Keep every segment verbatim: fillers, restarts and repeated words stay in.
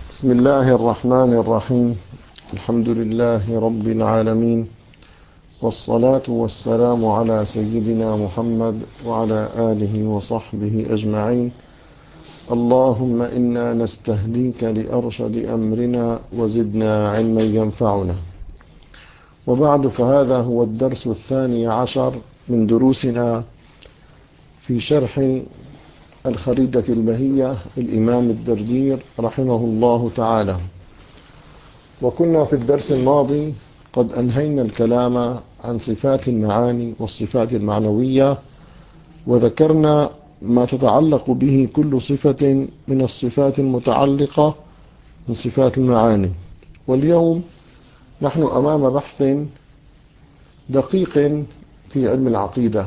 بسم الله الرحمن الرحيم. الحمد لله رب العالمين، والصلاة والسلام على سيدنا محمد وعلى آله وصحبه أجمعين. اللهم إنا نستهديك لأرشد أمرنا وزدنا علما ينفعنا. وبعد، فهذا هو الدرس الثاني عشر من دروسنا في شرح الخريدة البهية للإمام الدردير رحمه الله تعالى. وكنا في الدرس الماضي قد أنهينا الكلام عن صفات المعاني والصفات المعنوية، وذكرنا ما تتعلق به كل صفة من الصفات المتعلقة من صفات المعاني. واليوم نحن أمام بحث دقيق في علم العقيدة،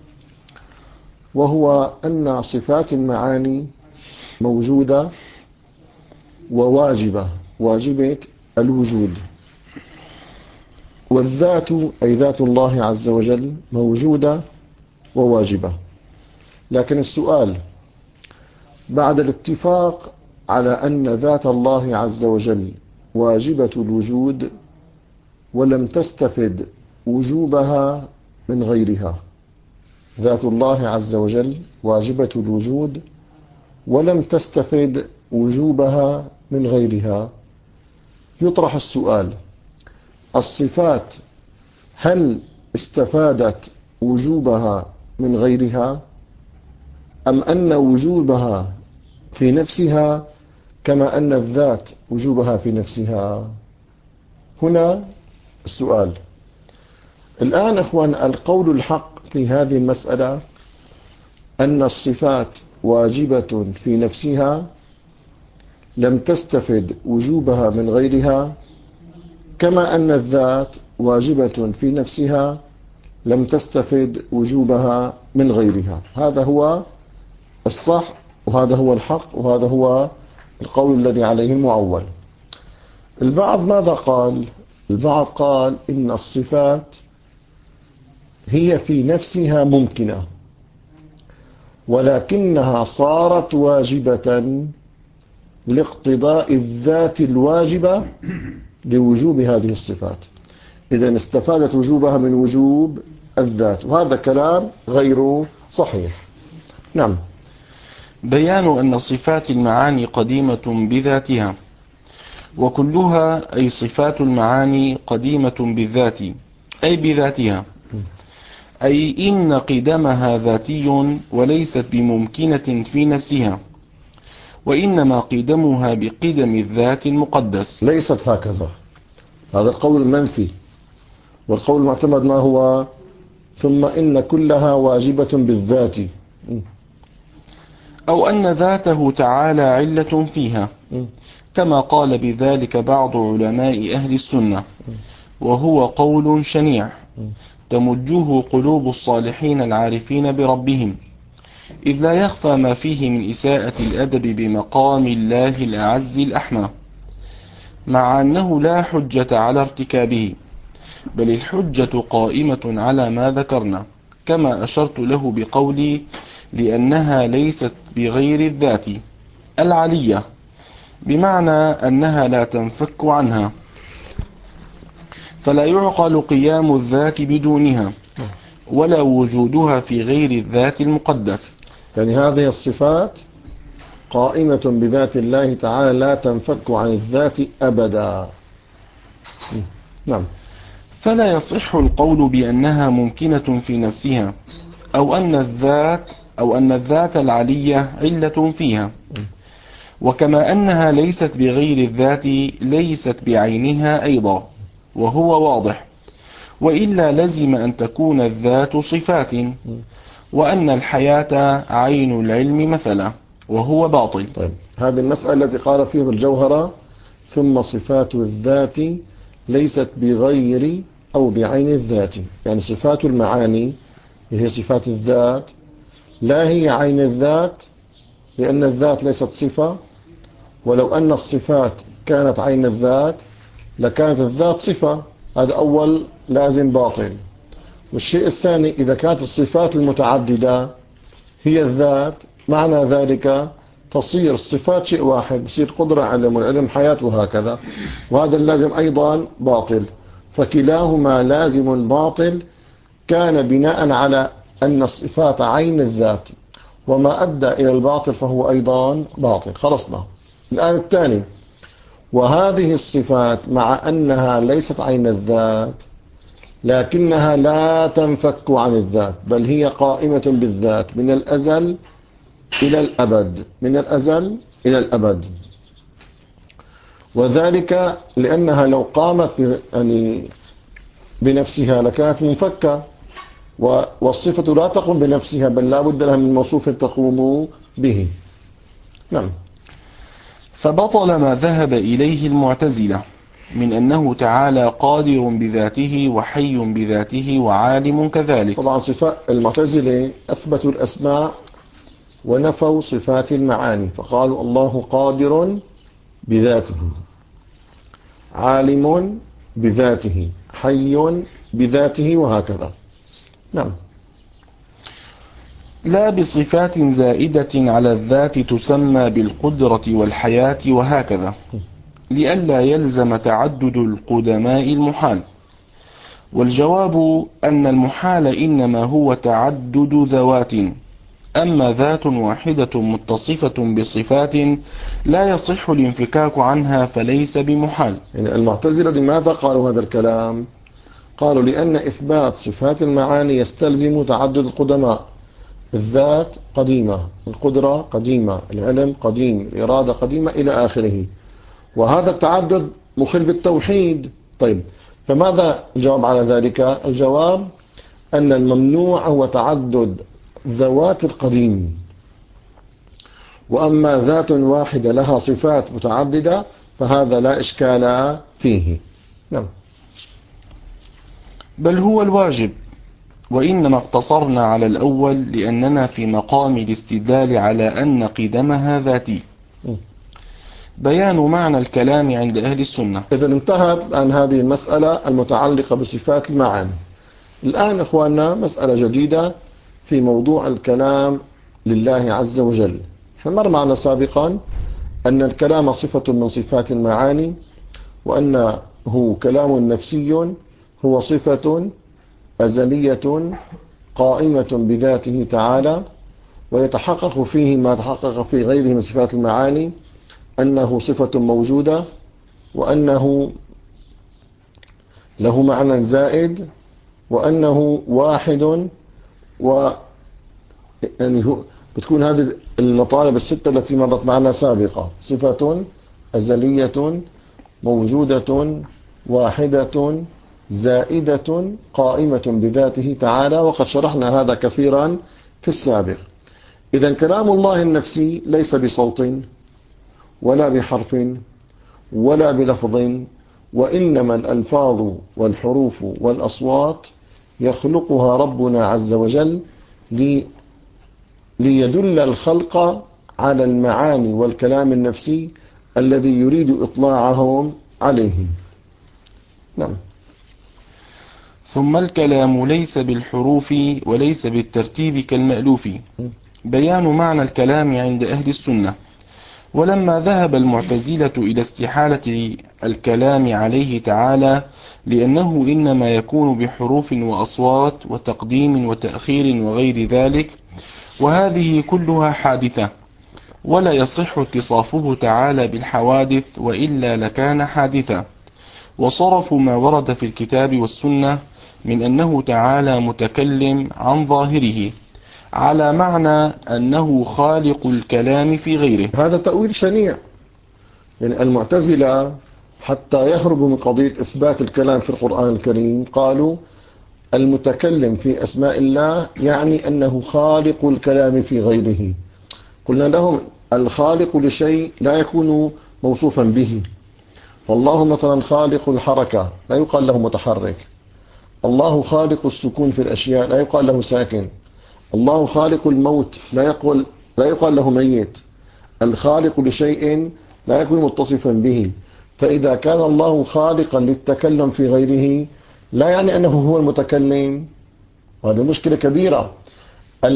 وهو أن صفات المعاني موجودة وواجبة، واجبة الوجود، والذات أي ذات الله عز وجل موجودة وواجبة. لكن السؤال، بعد الاتفاق على أن ذات الله عز وجل واجبة الوجود ولم تستفد وجوبها من غيرها، ذات الله عز وجل واجبة الوجود ولم تستفد وجوبها من غيرها، يطرح السؤال: الصفات هل استفادت وجوبها من غيرها، أم أن وجوبها في نفسها كما أن الذات وجوبها في نفسها؟ هنا السؤال. الآن إخوان، القول الحق في هذه المسألة أن الصفات واجبة في نفسها لم تستفد وجوبها من غيرها، كما أن الذات واجبة في نفسها لم تستفد وجوبها من غيرها. هذا هو الصح، وهذا هو الحق، وهذا هو القول الذي عليه المعول. البعض ماذا قال؟ البعض قال إن الصفات هي في نفسها ممكنة، ولكنها صارت واجبة لاقتضاء الذات الواجبة لوجوب هذه الصفات. إذن استفادت وجوبها من وجوب الذات، وهذا كلام غير صحيح. نعم. بيان أن صفات المعاني قديمة بذاتها، وكلها أي صفات المعاني قديمة بالذات أي بذاتها، أي إن قدمها ذاتي وليست بممكنة في نفسها، وإنما قدمها بقدم الذات المقدس. ليست هكذا، هذا القول المنفي. والقول المعتمد ما هو؟ ثم إن كلها واجبة بالذات، أو أن ذاته تعالى علة فيها، كما قال بذلك بعض علماء أهل السنة، وهو قول شنيع تمجه قلوب الصالحين العارفين بربهم، إذ لا يخفى ما فيه من إساءة الأدب بمقام الله الأعز الأحمى، مع أنه لا حجة على ارتكابه، بل الحجة قائمة على ما ذكرنا، كما أشرت له بقولي لأنها ليست بغير الذات العلية، بمعنى أنها لا تنفك عنها، فلا يعقل قيام الذات بدونها ولا وجودها في غير الذات المقدس. يعني هذه الصفات قائمة بذات الله تعالى لا تنفك عن الذات أبدا. نعم. فلا يصح القول بأنها ممكنة في نفسها، أو أن الذات أو أن الذات العلية علة فيها، وكما أنها ليست بغير الذات ليست بعينها أيضا، وهو واضح. وإلا لزم أن تكون الذات صفات، وأن الحياة عين العلم مثلا، وهو باطل. طيب، هذه المسألة التي قال فيها بالجوهرة: ثم صفات الذات ليست بغير أو بعين الذات، يعني صفات المعاني هي صفات الذات، لا هي عين الذات، لأن الذات ليست صفة، ولو أن الصفات كانت عين الذات لكانت الذات صفة. هذا أول لازم باطل. والشيء الثاني، إذا كانت الصفات المتعددة هي الذات، معنى ذلك تصير الصفات شيء واحد، بصير قدرة علم والعلم حياة وهكذا، وهذا اللازم أيضا باطل. فكلاهما لازم باطل كان بناء على أن الصفات عين الذات، وما أدى إلى الباطل فهو أيضا باطل. خلصنا. الآن الثاني، وهذه الصفات مع أنها ليست عين الذات لكنها لا تنفك عن الذات، بل هي قائمة بالذات من الأزل إلى الأبد، من الأزل إلى الأبد. وذلك لأنها لو قامت يعني بنفسها لكانت منفكة، والصفة لا تقوم بنفسها بل لا بد لها من موصوف تقوم به. نعم. فبطل ما ذهب إليه المعتزلة من أنه تعالى قادر بذاته وحي بذاته وعالم كذلك. طبعا صفات المعتزلة أثبتوا الأسماء ونفوا صفات المعاني، فقالوا الله قادر بذاته، عالم بذاته، حي بذاته، وهكذا. نعم. لا بصفات زائدة على الذات تسمى بالقدرة والحياة وهكذا، لئلا يلزم تعدد القدماء المحال. والجواب أن المحال إنما هو تعدد ذوات، أما ذات واحدة متصفة بصفات لا يصح الانفكاك عنها فليس بمحال. يعني المعتزلة لماذا قالوا هذا الكلام؟ قالوا لأن إثبات صفات المعاني يستلزم تعدد القدماء. الذات قديمة، القدرة قديمة، العلم قديم، الإرادة قديمة، إلى آخره، وهذا التعدد مخل بالتوحيد. طيب، فماذا الجواب على ذلك؟ الجواب أن الممنوع هو تعدد ذوات القديم، وأما ذات واحدة لها صفات متعددة فهذا لا إشكال فيه. نعم. بل هو الواجب، وإنما اقتصرنا على الأول لأننا في مقام الاستدلال على أن قدمها ذاتي. بيان معنى الكلام عند أهل السنة. إذا انتهت عن هذه المسألة المتعلقة بصفات المعاني. الآن إخواننا مسألة جديدة في موضوع الكلام لله عز وجل. احنا مر معنا سابقا أن الكلام صفة من صفات المعاني، وأنه كلام نفسي هو صفة أزلية قائمة بذاته تعالى، ويتحقق فيه ما تحقق في غيره من صفات المعاني، أنه صفة موجودة، وأنه له معنى زائد، وأنه واحد، و يعني بتكون هذه المطالب الستة التي مرت معنا سابقا: صفة أزلية موجودة واحدة زائدة قائمة بذاته تعالى، وقد شرحنا هذا كثيرا في السابق. إذن كلام الله النفسي ليس بصوت ولا بحرف ولا بلفظ، وإنما الألفاظ والحروف والأصوات يخلقها ربنا عز وجل لي ليدل الخلق على المعاني والكلام النفسي الذي يريد إطلاعهم عليه. نعم. ثم الكلام ليس بالحروف وليس بالترتيب كالمألوف. بيان معنى الكلام عند أهل السنة. ولما ذهب المعتزلة إلى استحالة الكلام عليه تعالى لأنه إنما يكون بحروف وأصوات وتقديم وتأخير وغير ذلك، وهذه كلها حادثة، ولا يصح اتصافه تعالى بالحوادث وإلا لكان حادثا، وصرفوا ما ورد في الكتاب والسنة من أنه تعالى متكلم عن ظاهره على معنى أنه خالق الكلام في غيره. هذا تأويل شنيع. يعني المعتزلة حتى يهربوا من قضية إثبات الكلام في القرآن الكريم قالوا المتكلم في أسماء الله يعني أنه خالق الكلام في غيره. قلنا لهم الخالق لشيء لا يكون موصوفا به، فالله مثلا خالق الحركة لا يقال له متحرك، الله خالق السكون في الأشياء لا يقال له ساكن، الله خالق الموت لا يقول لا يقال له ميت. الخالق لشيء لا يكون متصفا به، فإذا كان الله خالقا للتكلم في غيره لا يعني أنه هو المتكلم، وهذه مشكلة كبيرة.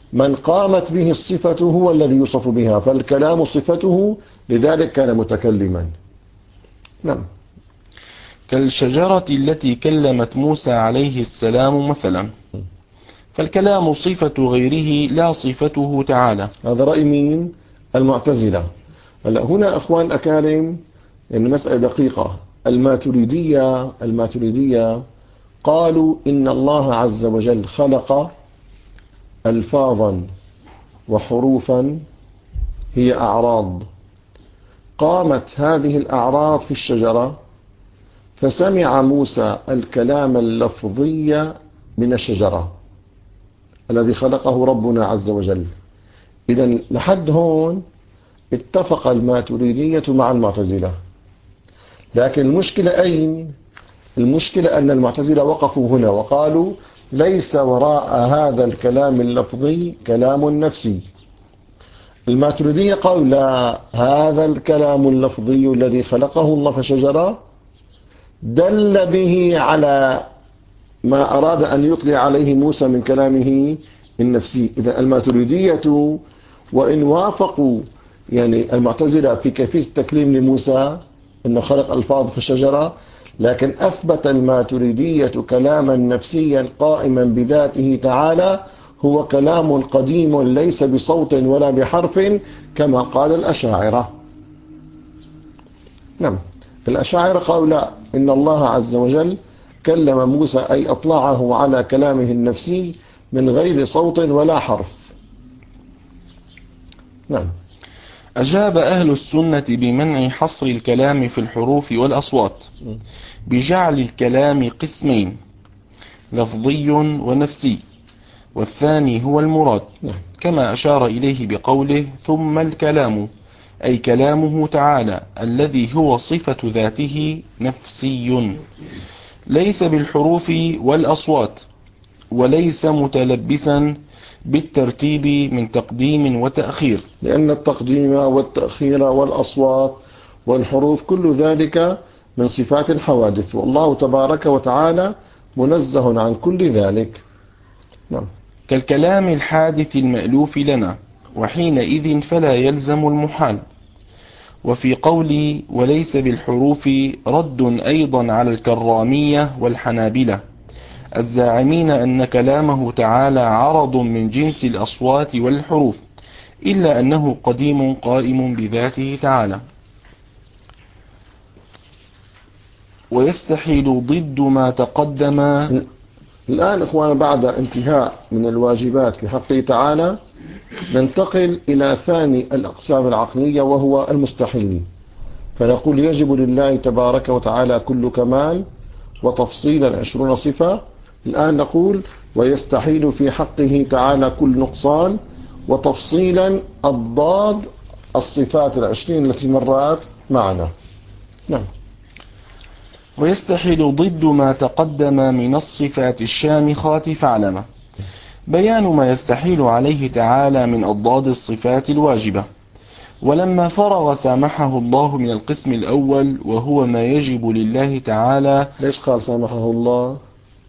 من قامت به الصفة هو الذي يوصف بها، فالكلام صفته، لذلك كان متكلما. نعم. كالشجرة التي كلمت موسى عليه السلام مثلا، فالكلام صفة غيره لا صفته تعالى. هذا رأي مين؟ المعتزلة. هلا هنا أخوان الأكارم، يعني مسألة دقيقة. الماتريدية الماتريدية قالوا إن الله عز وجل خلق ألفاظا وحروفا هي أعراض، قامت هذه الأعراض في الشجرة، فسمع موسى الكلام اللفظي من الشجرة الذي خلقه ربنا عز وجل. إذن لحد هون اتفق الماتريدية مع المعتزلة. لكن المشكلة أين؟ المشكلة أن المعتزلة وقفوا هنا وقالوا ليس وراء هذا الكلام اللفظي كلام نفسي. الماتريدية قالوا لا، هذا الكلام اللفظي الذي خلقه الله في الشجرة دل به على ما أراد أن يطلع عليه موسى من كلامه النفسي. إذا الماتريدية وإن وافقوا يعني المعتزلة في كيفية التكليم لموسى أنه خلق ألفاظ في الشجرة، لكن أثبت الماتريدية كلاما نفسيا قائما بذاته تعالى، هو كلام قديم ليس بصوت ولا بحرف كما قال الأشاعرة. نعم، الأشاعرة قالوا لا، إن الله عز وجل كلم موسى أي أطلعه على كلامه النفسي من غير صوت ولا حرف. نعم. أجاب أهل السنة بمنع حصر الكلام في الحروف والأصوات، بجعل الكلام قسمين، لفظي ونفسي، والثاني هو المراد، كما أشار إليه بقوله ثم الكلام، أي كلامه تعالى الذي هو صفة ذاته نفسي، ليس بالحروف والأصوات، وليس متلبسا بالترتيب من تقديم وتأخير، لأن التقديم والتأخير والأصوات والحروف كل ذلك من صفات الحوادث، والله تبارك وتعالى منزه عن كل ذلك. نعم. كالكلام الحادث المألوف لنا، وحينئذ فلا يلزم المحال. وفي قولي وليس بالحروف رد أيضا على الكرامية والحنابلة الزاعمين أن كلامه تعالى عرض من جنس الأصوات والحروف، إلا أنه قديم قائم بذاته تعالى. ويستحيل ضد ما تقدم. الآن إخوانا بعد انتهاء من الواجبات في حقه تعالى ننتقل إلى ثاني الأقسام العقلية وهو المستحيل. فنقول يجب لله تبارك وتعالى كل كمال، وتفصيلا عشرون صفة. الآن نقول ويستحيل في حقه تعالى كل نقصان، وتفصيلا الضاد الصفات العشرين التي مرات معنا. نعم. ويستحيل ضد ما تقدم من الصفات الشامخات فاعلم بيان ما يستحيل عليه تعالى من أضداد الصفات الواجبة. ولما فرغ سامحه الله من القسم الأول وهو ما يجب لله تعالى. ليش قال سامحه الله؟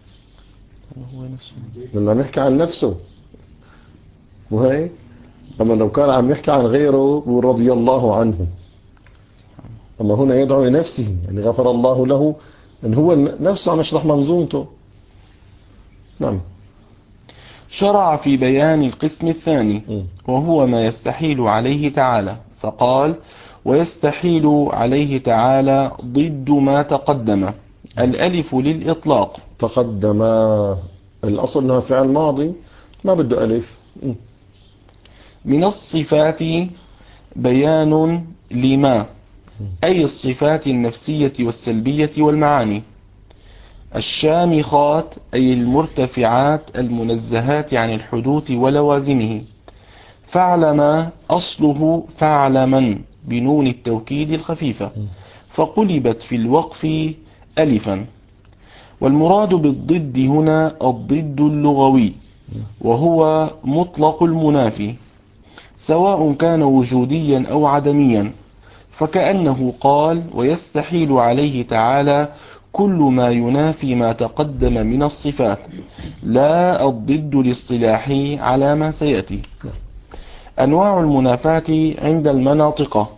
لما نحكي عن نفسه وهي، أما لو كان عم يحكي عن غيره رضي الله عنه، أما هنا يدعو لنفسه، يعني غفر الله له، أن هو نفسه عم يشرح منظومته. نعم. شرع في بيان القسم الثاني وهو ما يستحيل عليه تعالى، فقال ويستحيل عليه تعالى ضد ما تقدم، الألف للإطلاق. تقدم الأصل أنها فعل ماضي ما بده ألف. من الصفات بيان لما، أي الصفات النفسية والسلبية والمعاني، الشامخات أي المرتفعات المنزهات عن الحدوث ولوازمه. فاعلم أصله فاعلما بنون التوكيد الخفيفة، فقلبت في الوقف ألفا. والمراد بالضد هنا الضد اللغوي، وهو مطلق المنافي سواء كان وجوديا أو عدميا، فكأنه قال ويستحيل عليه تعالى كل ما ينافي ما تقدم من الصفات، لا الضد الاصطلاحي على ما سيأتي. أنواع المنافاة عند المناطق.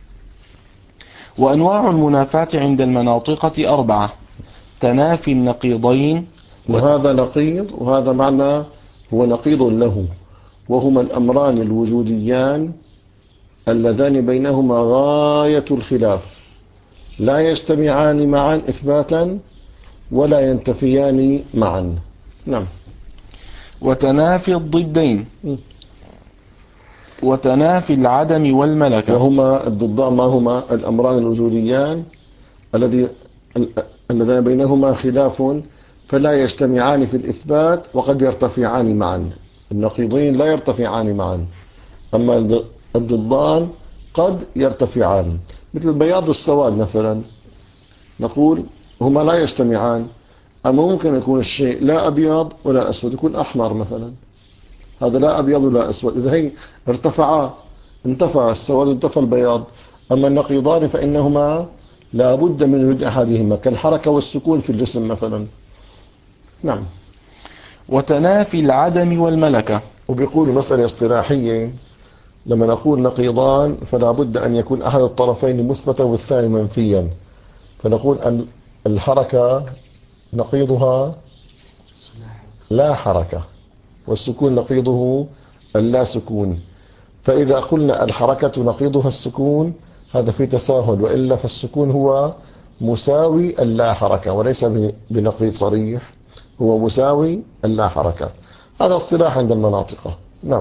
وأنواع المنافاة عند المناطقة أربعة: تنافي النقيضين، وهذا نقيض وهذا معنى هو نقيض له، وهما الأمران الوجوديان اللذان بينهما غاية الخلاف، لا يجتمعان معا إثباتا ولا ينتفيان معا. نعم. وتنافي الضدين، وتنافي العدم والملكة. وهما الضدان ما هما؟ الأمران الوجوديان الذي اللذان بينهما خلاف فلا يجتمعان في الإثبات وقد يرتفعان معا. النقيضين لا يرتفعان معا، أما الضدان قد يرتفعان، مثل البياض والسواد مثلا، نقول هما لا يجتمعان، أما ممكن يكون الشيء لا أبيض ولا أسود، يكون أحمر مثلا، هذا لا أبيض ولا أسود، إذا هي ارتفعا، انتفع السواد انتفى البياض. أما النقيضان فإنهما لا بد من وجود أحدهما، كالحركة والسكون في الجسم مثلا. نعم. وتنافي العدم والملكة. وبيقولوا مسألة اصطلاحية، لما نقول نقيضان فلا بد أن يكون أحد الطرفين مثبتا والثاني منفيا، فنقول أن الحركة نقيضها لا حركة، والسكون نقيضه اللا سكون. فإذا قلنا الحركة نقيضها السكون هذا في تساهل، وإلا فالسكون هو مساوي اللا حركة وليس بنقيض صريح، هو مساوي اللا حركة. هذا اصطلاح عند المناطق. نعم.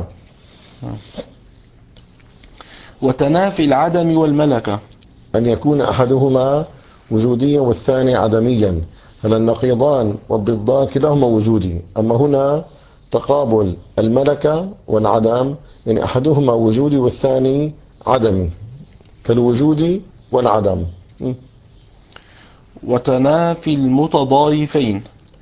وتنافي العدم والملكة، أن يكون أحدهما وجوديا والثاني عدميا. هل النقيضان والضدان كلاهما وجودي، أما هنا تقابل الملكة والعدم، يعني أحدهما وجودي والثاني عدمي، كالوجود والعدم. وتنافي المتضايفين.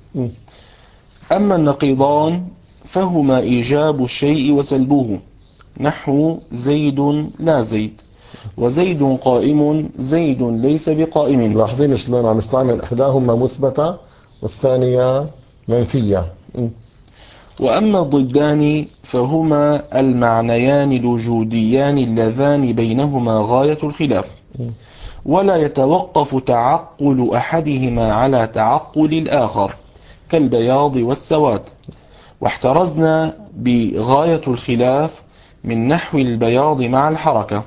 أما النقيضان فهما إيجاب الشيء وسلبه، نحو زيد لا زيد، وزيد قائم زيد ليس بقائم. لاحظين شلون عم نستعمل إحداهما مثبتة والثانية منفية. وأما الضدان فهما المعنيان الوجوديان اللذان بينهما غاية الخلاف، ولا يتوقف تعقل أحدهما على تعقل الآخر، كالبياض والسواد. واحترزنا بغاية الخلاف من نحو البياض مع الحركة.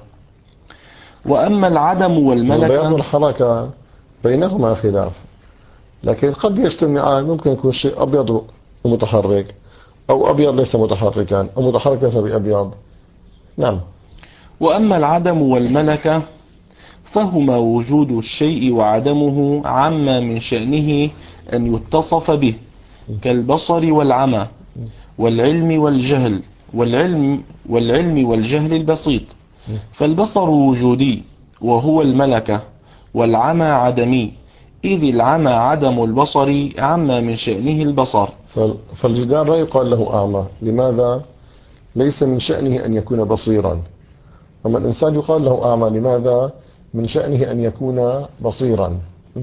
وأما العدم والملكة، البياض والحركة بينهما خلاف، لكن قد يجتمعان، ممكن يكون شيء أبيض ومتحرك، أو أبيض ليس متحركا، أو متحرك ليس بأبيض. نعم. وأما العدم والملكة فهما وجود الشيء وعدمه عما من شأنه أن يتصف به، كالبصر والعمى، والعلم والجهل، والعلم, والعلم والجهل البسيط. فالبصر وجودي وهو الملكة، والعمى عدمي، إذ العمى عدم البصر عما من شأنه البصر. فالجدار لا يقال له أعمى، لماذا؟ ليس من شأنه أن يكون بصيرا. أما الإنسان يقال له أعمى، لماذا؟ من شأنه أن يكون بصيرا.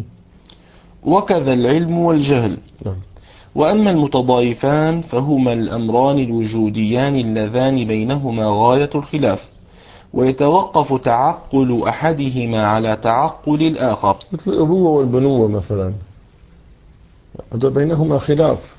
وكذا العلم والجهل. نعم. وأما المتضايفان فهما الأمران الوجوديان اللذان بينهما غاية الخلاف، ويتوقف تعقل أحدهما على تعقل الآخر، مثل الأبوة والبنوة مثلا، هذا بينهما خلاف،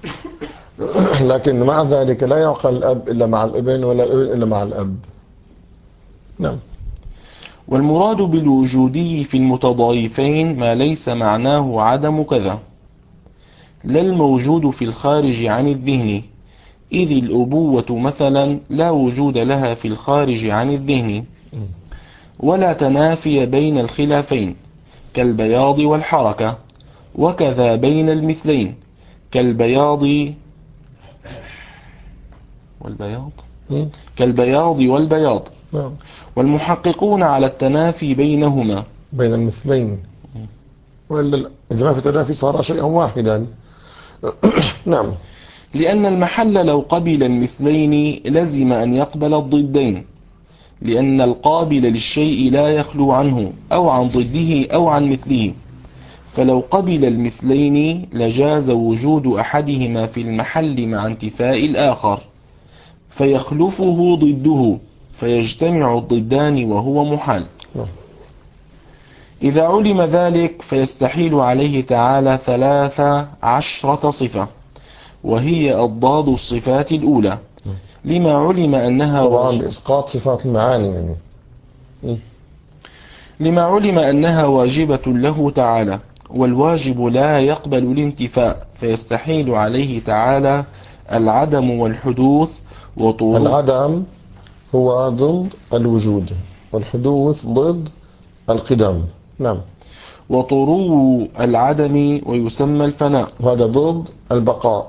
لكن مع ذلك لا يعقل الأب إلا مع الابن، ولا الابن إلا مع الأب. نعم. والمراد بالوجودي في المتضايفين ما ليس معناه عدم كذا، لا الموجود في الخارج عن الذهن، إذ الأبوة مثلا لا وجود لها في الخارج عن الذهن. ولا تنافي بين الخلافين، كالبياض والحركة، وكذا بين المثلين، كالبياض والبياض كالبياض والبياض. والمحققون على التنافي بينهما، بين المثلين، وإلا إذا ما في تنافي صار شيئا واحدا. نعم. لأن المحل لو قبل المثلين لزم أن يقبل الضدين، لأن القابل للشيء لا يخلو عنه أو عن ضده أو عن مثله، فلو قبل المثلين لجاز وجود أحدهما في المحل مع انتفاء الآخر فيخلفه ضده فيجتمع الضدان وهو محال. إذا علم ذلك فيستحيل عليه تعالى ثلاث عشرة صفة وهي أضداد الصفات الأولى لما علم أنها طبعا بإسقاط صفات المعاني يعني. لما علم أنها واجبة له تعالى، والواجب لا يقبل الانتفاء فيستحيل عليه تعالى العدم والحدوث وطول. العدم هو ضد الوجود والحدوث ضد القدم. نعم. وطرو العدم ويسمى الفناء، وهذا ضد البقاء.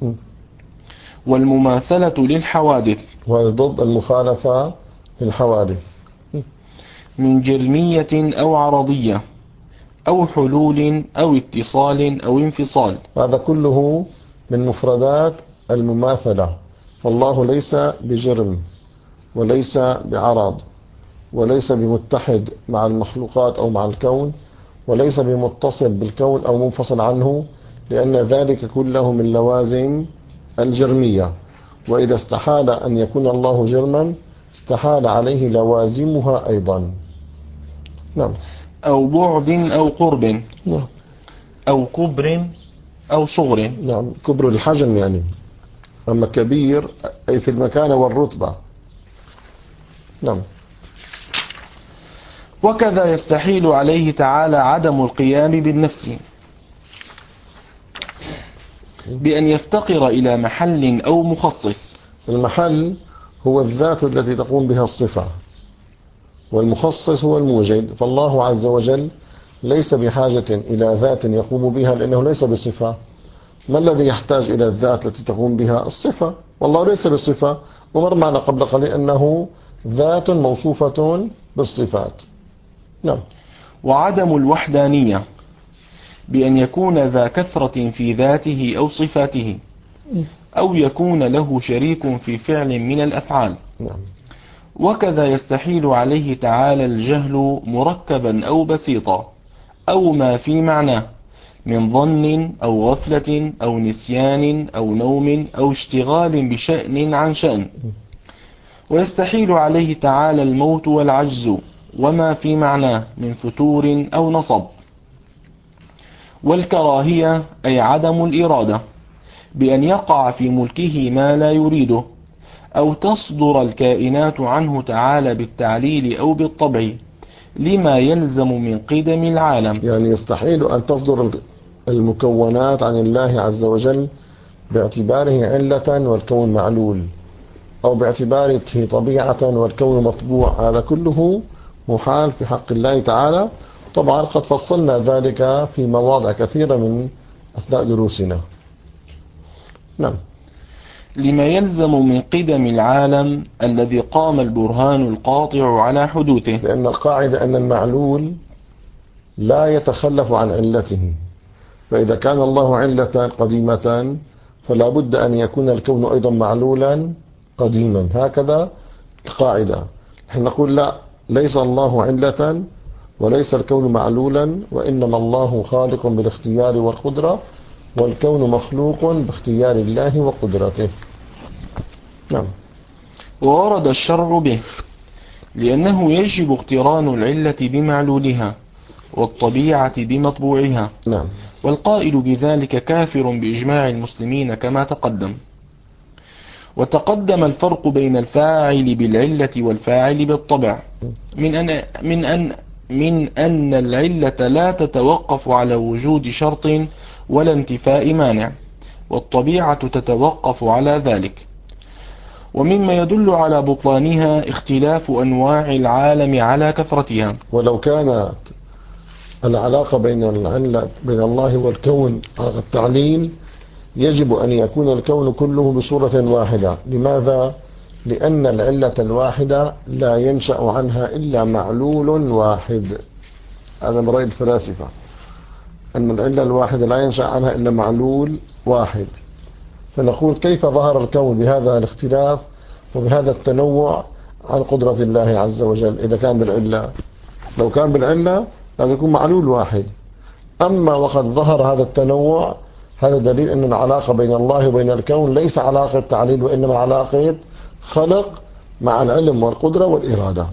والمماثلة للحوادث، وهذا ضد المخالفة للحوادث، من جرمية أو عرضية أو حلول أو اتصال أو انفصال. هذا كله من مفردات المماثلة. فالله ليس بجرم وليس بعرض وليس بمتحد مع المخلوقات أو مع الكون وليس بمتصل بالكون أو منفصل عنه، لأن ذلك كله من لوازم الجرمية. وإذا استحال أن يكون الله جرما استحال عليه لوازمها أيضا. نعم. أو بعد أو قرب. نعم. أو كبر أو صغر. نعم. كبر الحجم يعني، أما كبير أي في المكان والرتبة. نعم. وكذا يستحيل عليه تعالى عدم القيام بالنفس بأن يفتقر إلى محل أو مخصص. المحل هو الذات التي تقوم بها الصفة، والمخصص هو الموجد. فالله عز وجل ليس بحاجة إلى ذات يقوم بها لأنه ليس بصفة. ما الذي يحتاج إلى الذات التي تقوم بها الصفة؟ والله ليس بصفة، ومر معنا قبل قليل أنه ذات موصوفة بالصفات. نعم. وعدم الوحدانية بأن يكون ذا كثرة في ذاته أو صفاته، أو يكون له شريك في فعل من الأفعال. نعم. وكذا يستحيل عليه تعالى الجهل مركبا أو بسيطا أو ما في معناه من ظن أو غفلة أو نسيان أو نوم أو اشتغال بشأن عن شأن. ويستحيل عليه تعالى الموت والعجز وما في معناه من فتور أو نصب. والكراهية أي عدم الإرادة بأن يقع في ملكه ما لا يريده، أو تصدر الكائنات عنه تعالى بالتعليل أو بالطبع لما يلزم من قدم العالم. يعني يستحيل أن تصدر المكونات عن الله عز وجل باعتباره علة والكون معلول، أو باعتباره طبيعة والكون مطبوع. هذا كله محال في حق الله تعالى. طبعا قد فصلنا ذلك في مواضع كثيرة من أثناء دروسنا. نعم. لما يلزم من قدم العالم الذي قام البرهان القاطع على حدوثه. لأن القاعدة أن المعلول لا يتخلف عن علته، فإذا كان الله علة قديمة فلا بد أن يكون الكون أيضا معلولا قديما. هكذا القاعدة. نحن نقول لا، ليس الله علة وليس الكون معلولا، وإنما الله خالق بالاختيار والقدرة، والكون مخلوق باختيار الله وقدرته. نعم. وورد الشرع به لأنه يجب اقتران العلة بمعلولها والطبيعة بمطبوعها. نعم. والقائل بذلك كافر بإجماع المسلمين كما تقدم. وتقدم الفرق بين الفاعل بالعلة والفاعل بالطبع من أن من أن من أن العلة لا تتوقف على وجود شرط ولا انتفاء مانع، والطبيعة تتوقف على ذلك. ومما يدل على بطلانها اختلاف أنواع العالم على كثرتها. ولو كانت العلاقة بين العلة بين الله والكون على التعليل يجب أن يكون الكون كله بصورة واحدة. لماذا؟ لأن العلة الواحدة لا ينشأ عنها إلا معلول واحد. هذا من رأي الفلاسفة، أن العلة الواحدة لا ينشأ عنها إلا معلول واحد. فنقول كيف ظهر الكون بهذا الاختلاف وبهذا التنوع عن قدرة الله عز وجل إذا كان بالعلة؟ لو كان بالعلة لازم يكون معلول واحد. أما وقد ظهر هذا التنوع هذا دليل أن العلاقة بين الله وبين الكون ليس علاقة تعليل وإنما علاقة خلق مع العلم والقدرة والإرادة.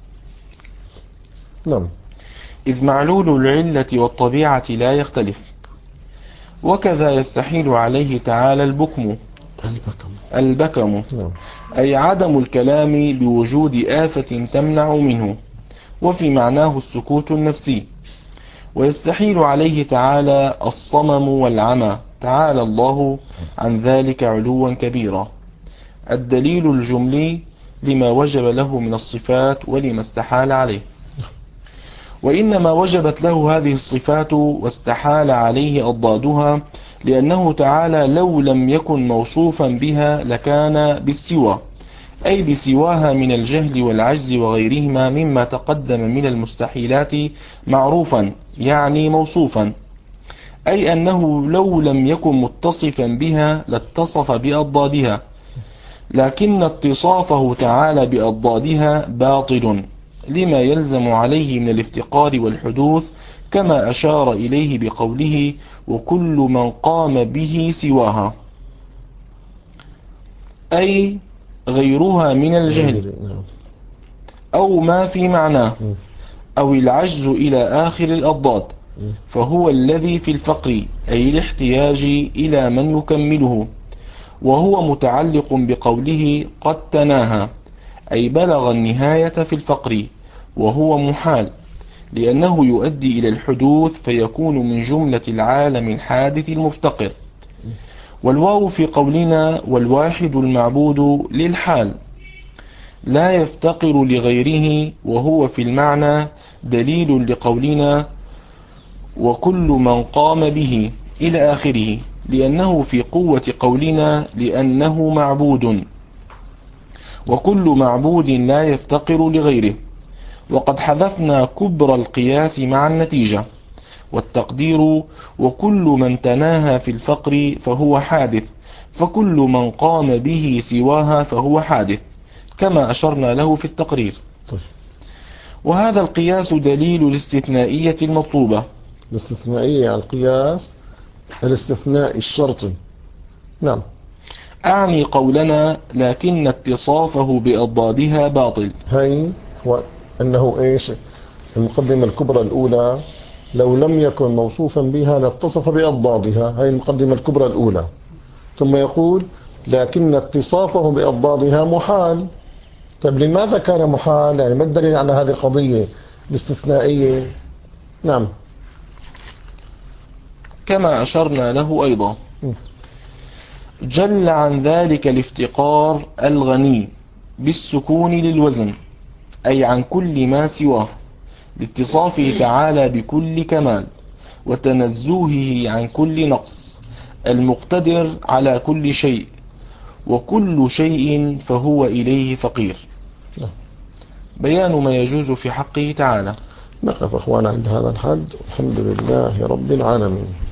نعم. إذ معلول العلة والطبيعة لا يختلف، وكذا يستحيل عليه تعالى البكم البكم, البكم. نعم. أي عدم الكلام بوجود آفة تمنع منه، وفي معناه السكوت النفسي. ويستحيل عليه تعالى الصمم والعمى، تعالى الله عن ذلك علوا كبيرا. الدليل الجملي لما وجب له من الصفات ولما استحال عليه. وإنما وجبت له هذه الصفات واستحال عليه أضدادها لأنه تعالى لو لم يكن موصوفا بها لكان بالسوى، أي بسواها من الجهل والعجز وغيرهما مما تقدم من المستحيلات معروفا، يعني موصوفا، أي أنه لو لم يكن متصفا بها لاتصف بأضدادها، لكن اتصافه تعالى بأضدادها باطل لما يلزم عليه من الافتقار والحدوث، كما أشار إليه بقوله وكل من قام به سواها، أي غيرها من الجهل أو ما في معناه أو العجز إلى آخر الأضداد، فهو الذي في الفقر أي الاحتياج إلى من يكمله، وهو متعلق بقوله قد تناهى أي بلغ النهاية في الفقر، وهو محال لأنه يؤدي إلى الحدوث فيكون من جملة العالم الحادث المفتقر. والواو في قولنا والواحد المعبود للحال لا يفتقر لغيره، وهو في المعنى دليل لقولنا وكل من قام به إلى آخره، لأنه في قوة قولنا لأنه معبود، وكل معبود لا يفتقر لغيره. وقد حذفنا كبر القياس مع النتيجة، والتقدير وكل من تناهى في الفقر فهو حادث، فكل من قام به سواها فهو حادث، كما أشرنا له في التقرير. وهذا القياس دليل الاستثنائية المطلوبة. الاستثنائية يعني القياس الاستثناء الشرطي. نعم. أعني قولنا لكن اتصافه بأضدادها باطل. هي هو أنه إيش المقدمة الكبرى الأولى لو لم يكن موصوفا بها لاتصف بأضدادها، هي المقدمة الكبرى الأولى. ثم يقول لكن اتصافه بأضدادها محال. طيب لماذا كان محال؟ يعني ما الدليل على هذه القضية الاستثنائية؟ نعم. كما أشرنا له أيضا جل عن ذلك الافتقار الغني بالسكون للوزن، أي عن كل ما سواه، لاتصافه تعالى بكل كمال وتنزهه عن كل نقص، المقتدر على كل شيء وكل شيء فهو إليه فقير. بيان ما يجوز في حقه تعالى. نقف أخوانا عند هذا الحد، والحمد لله رب العالمين.